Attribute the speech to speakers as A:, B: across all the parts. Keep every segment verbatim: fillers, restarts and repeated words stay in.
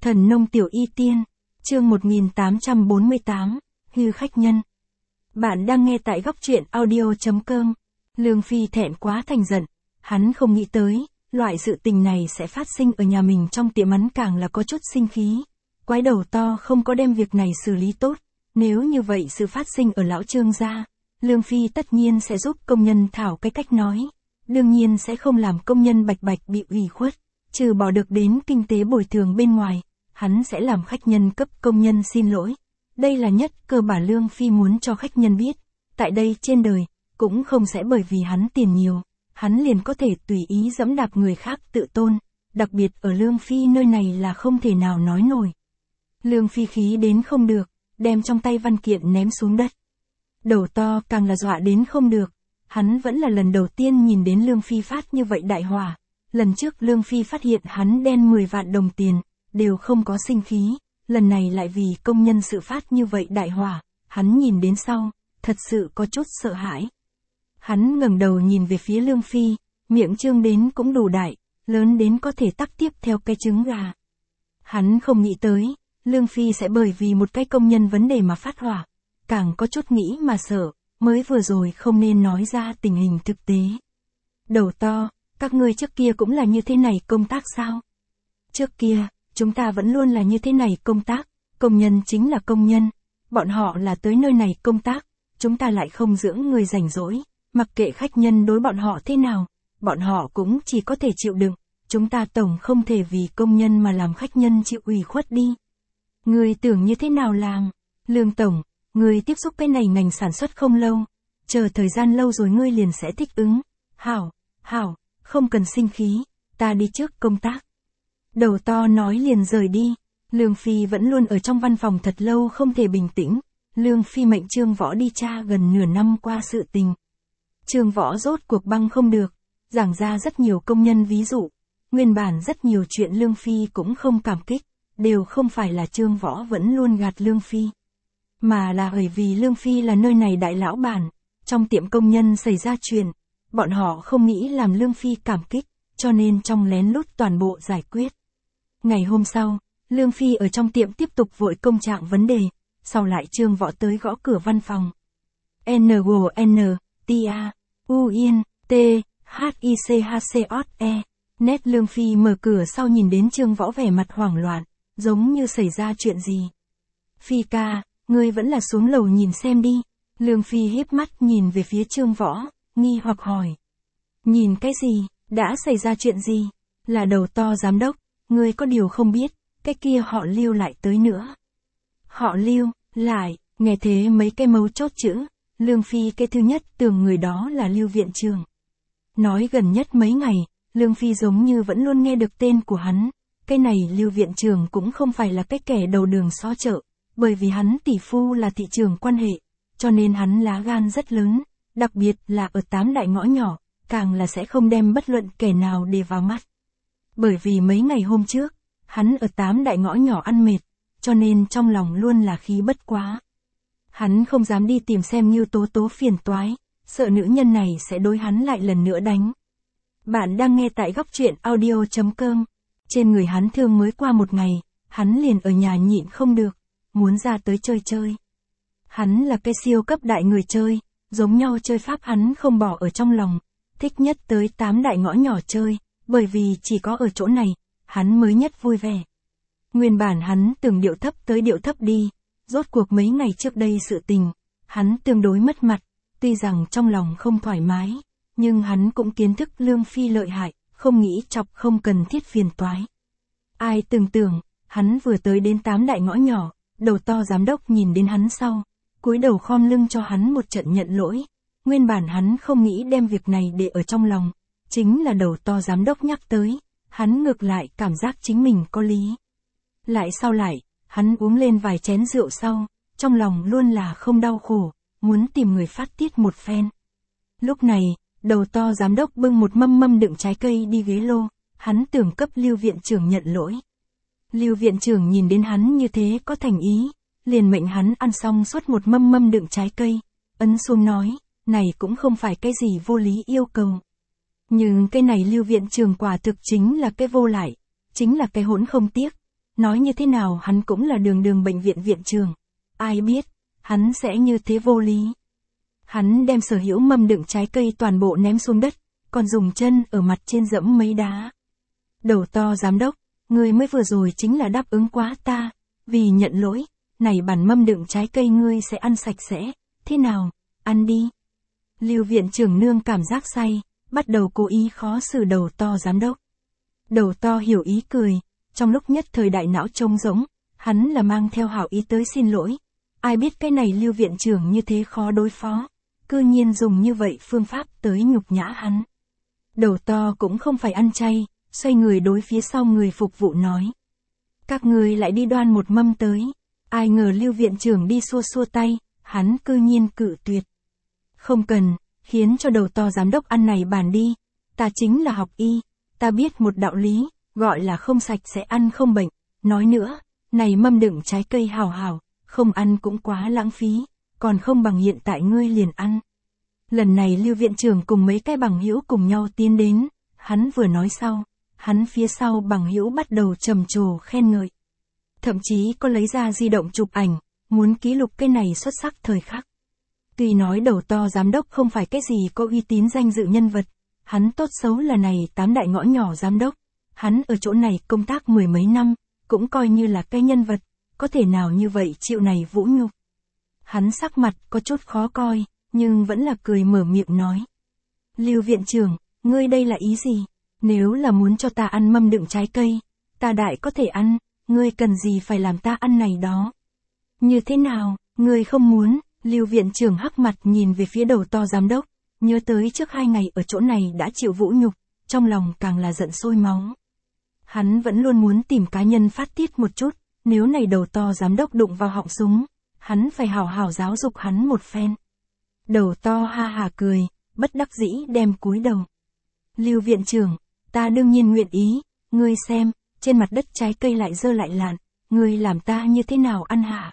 A: Thần nông tiểu y tiên, chương một nghìn tám trăm bốn mươi tám, hư khách nhân. Bạn đang nghe tại góc truyện audio.com. Lương Phi thẹn quá thành giận, hắn không nghĩ tới, loại sự tình này sẽ phát sinh ở nhà mình trong tiệm, hắn càng là có chút sinh khí. Quái đầu to không có đem việc này xử lý tốt, nếu như vậy sự phát sinh ở lão Trương gia, Lương Phi tất nhiên sẽ giúp công nhân thảo cái cách nói, đương nhiên sẽ không làm công nhân bạch bạch bị ủy khuất, trừ bỏ được đến kinh tế bồi thường bên ngoài, hắn sẽ làm khách nhân cấp công nhân xin lỗi. Đây là nhất cơ bản Lương Phi muốn cho khách nhân biết, tại đây trên đời, cũng không sẽ bởi vì hắn tiền nhiều, hắn liền có thể tùy ý dẫm đạp người khác tự tôn, đặc biệt ở Lương Phi nơi này là không thể nào nói nổi. Lương Phi khí đến không được, đem trong tay văn kiện ném xuống đất. Đầu to càng là dọa đến không được, hắn vẫn là lần đầu tiên nhìn đến Lương Phi phát như vậy đại hỏa. Lần trước Lương Phi phát hiện hắn đen mười vạn đồng tiền, đều không có sinh khí, lần này lại vì công nhân sự phát như vậy đại hỏa, hắn nhìn đến sau, thật sự có chút sợ hãi. Hắn ngẩng đầu nhìn về phía Lương Phi, miệng trương đến cũng đủ đại, lớn đến có thể tắc tiếp theo cái trứng gà. Hắn không nghĩ tới, Lương Phi sẽ bởi vì một cái công nhân vấn đề mà phát hỏa, càng có chút nghĩ mà sợ, mới vừa rồi không nên nói ra tình hình thực tế. Đầu to, các ngươi trước kia cũng là như thế này công tác sao? Trước kia, chúng ta vẫn luôn là như thế này công tác, công nhân chính là công nhân, bọn họ là tới nơi này công tác, chúng ta lại không dưỡng người rảnh rỗi, mặc kệ khách nhân đối bọn họ thế nào, bọn họ cũng chỉ có thể chịu đựng, chúng ta tổng không thể vì công nhân mà làm khách nhân chịu ủy khuất đi. Ngươi tưởng như thế nào làm? Lương Tổng, ngươi tiếp xúc cái này ngành sản xuất không lâu, chờ thời gian lâu rồi ngươi liền sẽ thích ứng. Hảo, hảo, không cần sinh khí, ta đi trước công tác. Đầu to nói liền rời đi, Lương Phi vẫn luôn ở trong văn phòng thật lâu không thể bình tĩnh, Lương Phi mệnh Trương Võ đi tra gần nửa năm qua sự tình. Trương Võ rốt cuộc băng không được, giảng ra rất nhiều công nhân ví dụ, nguyên bản rất nhiều chuyện Lương Phi cũng không cảm kích, đều không phải là Trương Võ vẫn luôn gạt Lương Phi, mà là bởi vì Lương Phi là nơi này đại lão bản, trong tiệm công nhân xảy ra chuyện, bọn họ không nghĩ làm Lương Phi cảm kích, cho nên trong lén lút toàn bộ giải quyết. Ngày hôm sau, Lương Phi ở trong tiệm tiếp tục vội công trạng vấn đề, sau lại Trương Võ tới gõ cửa văn phòng. N G N, T A, U N, T, H I C H C O E, nét Lương Phi mở cửa sau nhìn đến Trương Võ vẻ mặt hoảng loạn, giống như xảy ra chuyện gì. Phi ca, ngươi vẫn là xuống lầu nhìn xem đi. Lương Phi híp mắt nhìn về phía Trương Võ, nghi hoặc hỏi. Nhìn cái gì, đã xảy ra chuyện gì? Là đầu to giám đốc, ngươi có điều không biết, cái kia họ Lưu lại tới nữa. Họ Lưu, lại, nghe thế mấy cái mấu chốt chữ, Lương Phi cái thứ nhất tưởng người đó là Lưu viện trưởng. Nói gần nhất mấy ngày, Lương Phi giống như vẫn luôn nghe được tên của hắn, cái này Lưu viện trưởng cũng không phải là cái kẻ đầu đường xó chợ, bởi vì hắn tỷ phu là thị trường quan hệ, cho nên hắn lá gan rất lớn, đặc biệt là ở tám đại ngõ nhỏ, càng là sẽ không đem bất luận kẻ nào để vào mắt. Bởi vì mấy ngày hôm trước, hắn ở tám đại ngõ nhỏ ăn mệt, cho nên trong lòng luôn là khí bất quá. Hắn không dám đi tìm xem Ngưu Tố Tố phiền toái, sợ nữ nhân này sẽ đối hắn lại lần nữa đánh. Bạn đang nghe tại góc truyện audio.com. Trên người hắn thương mới qua một ngày, hắn liền ở nhà nhịn không được, muốn ra tới chơi chơi. Hắn là cái siêu cấp đại người chơi, giống nhau chơi pháp hắn không bỏ ở trong lòng, thích nhất tới tám đại ngõ nhỏ chơi, bởi vì chỉ có ở chỗ này, hắn mới nhất vui vẻ. Nguyên bản hắn từng điệu thấp tới điệu thấp đi, rốt cuộc mấy ngày trước đây sự tình, hắn tương đối mất mặt, tuy rằng trong lòng không thoải mái, nhưng hắn cũng kiến thức Lương Phi lợi hại, không nghĩ chọc không cần thiết phiền toái. Ai từng tưởng, hắn vừa tới đến tám đại ngõ nhỏ, đầu to giám đốc nhìn đến hắn sau, cúi đầu khom lưng cho hắn một trận nhận lỗi, nguyên bản hắn không nghĩ đem việc này để ở trong lòng, chính là đầu to giám đốc nhắc tới, hắn ngược lại cảm giác chính mình có lý. Lại sau lại, hắn uống lên vài chén rượu sau, trong lòng luôn là không đau khổ, muốn tìm người phát tiết một phen. Lúc này, đầu to giám đốc bưng một mâm mâm đựng trái cây đi ghế lô, hắn tưởng cấp Lưu viện trưởng nhận lỗi. Lưu viện trưởng nhìn đến hắn như thế có thành ý, liền mệnh hắn ăn xong suốt một mâm mâm đựng trái cây, ấn xuống nói, này cũng không phải cái gì vô lý yêu cầu. Nhưng cái này Lưu viện trưởng quả thực chính là cái vô lại, chính là cái hỗn không tiếc, nói như thế nào hắn cũng là đường đường bệnh viện viện trưởng. Ai biết, hắn sẽ như thế vô lý. Hắn đem sở hữu mâm đựng trái cây toàn bộ ném xuống đất, còn dùng chân ở mặt trên dẫm mấy đá. Đầu to giám đốc, ngươi mới vừa rồi chính là đáp ứng quá ta, vì nhận lỗi, này bản mâm đựng trái cây ngươi sẽ ăn sạch sẽ, thế nào, ăn đi. Lưu viện trưởng nương cảm giác say, bắt đầu cố ý khó xử đầu to giám đốc. Đầu to hiểu ý cười, trong lúc nhất thời đại não trống rỗng, hắn là mang theo hảo ý tới xin lỗi. Ai biết cái này lưu viện trưởng như thế khó đối phó, cư nhiên dùng như vậy phương pháp tới nhục nhã hắn. Đầu to cũng không phải ăn chay, xoay người đối phía sau người phục vụ nói. Các người lại đi đoan một mâm tới, ai ngờ lưu viện trưởng đi xua xua tay, hắn cư nhiên cự tuyệt. Không cần, khiến cho đầu to giám đốc ăn này bàn đi, ta chính là học y, ta biết một đạo lý, gọi là không sạch sẽ ăn không bệnh. Nói nữa, này mâm đựng trái cây hào hào, không ăn cũng quá lãng phí, còn không bằng hiện tại ngươi liền ăn. Lần này lưu viện trưởng cùng mấy cái bằng hữu cùng nhau tiến đến, hắn vừa nói sau, hắn phía sau bằng hữu bắt đầu trầm trồ khen ngợi. Thậm chí có lấy ra di động chụp ảnh, muốn ký lục cái này xuất sắc thời khắc. Tuy nói đầu to giám đốc không phải cái gì có uy tín danh dự nhân vật, hắn tốt xấu là này tám đại ngõ nhỏ giám đốc, hắn ở chỗ này công tác mười mấy năm, cũng coi như là cái nhân vật, có thể nào như vậy chịu này vũ nhục. Hắn sắc mặt có chút khó coi, nhưng vẫn là cười mở miệng nói. Lưu viện trưởng, ngươi đây là ý gì? Nếu là muốn cho ta ăn mâm đựng trái cây, ta đại có thể ăn, ngươi cần gì phải làm ta ăn này đó? Như thế nào, ngươi không muốn? Lưu viện trưởng hắc mặt nhìn về phía đầu to giám đốc, nhớ tới trước hai ngày ở chỗ này đã chịu vũ nhục, trong lòng càng là giận sôi máu. Hắn vẫn luôn muốn tìm cá nhân phát tiết một chút, nếu này đầu to giám đốc đụng vào họng súng, hắn phải hảo hảo giáo dục hắn một phen. Đầu to ha hà cười, bất đắc dĩ đem cúi đầu. Lưu viện trưởng, ta đương nhiên nguyện ý, ngươi xem, trên mặt đất trái cây lại dơ lại lạn, ngươi làm ta như thế nào ăn hả?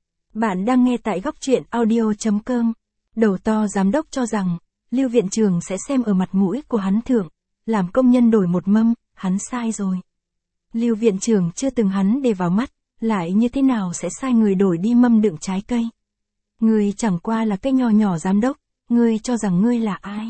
A: Bạn đang nghe tại góc truyện audio chấm com. Đầu to giám đốc cho rằng, Lưu viện trưởng sẽ xem ở mặt mũi của hắn thượng, làm công nhân đổi một mâm, hắn sai rồi. Lưu viện trưởng chưa từng hắn để vào mắt, lại như thế nào sẽ sai người đổi đi mâm đựng trái cây? Ngươi chẳng qua là cái nho nhỏ giám đốc, ngươi cho rằng ngươi là ai?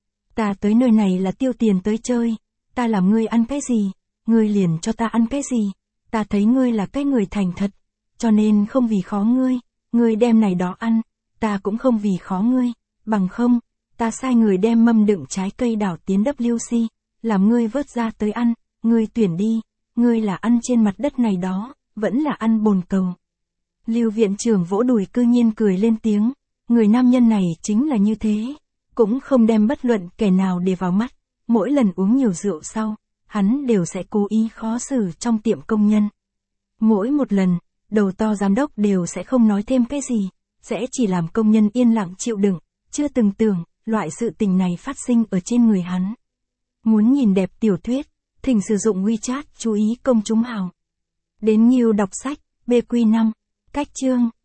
A: Ta tới nơi này là tiêu tiền tới chơi, ta làm ngươi ăn cái gì, ngươi liền cho ta ăn cái gì, ta thấy ngươi là cái người thành thật, cho nên không vì khó ngươi, ngươi đem này đó ăn, ta cũng không vì khó ngươi, bằng không, ta sai người đem mâm đựng trái cây đảo tiến W C, làm ngươi vớt ra tới ăn, ngươi tuyển đi, ngươi là ăn trên mặt đất này đó, vẫn là ăn bồn cầu. Lưu viện trưởng vỗ đùi cư nhiên cười lên tiếng, người nam nhân này chính là như thế, cũng không đem bất luận kẻ nào để vào mắt, mỗi lần uống nhiều rượu sau, hắn đều sẽ cố ý khó xử trong tiệm công nhân. Mỗi một lần, đầu to giám đốc đều sẽ không nói thêm cái gì, sẽ chỉ làm công nhân yên lặng chịu đựng, chưa từng tưởng, loại sự tình này phát sinh ở trên người hắn. Muốn nhìn đẹp tiểu thuyết, thỉnh sử dụng WeChat chú ý công chúng hào. Đến nhiều đọc sách, bê quy năm, cách chương.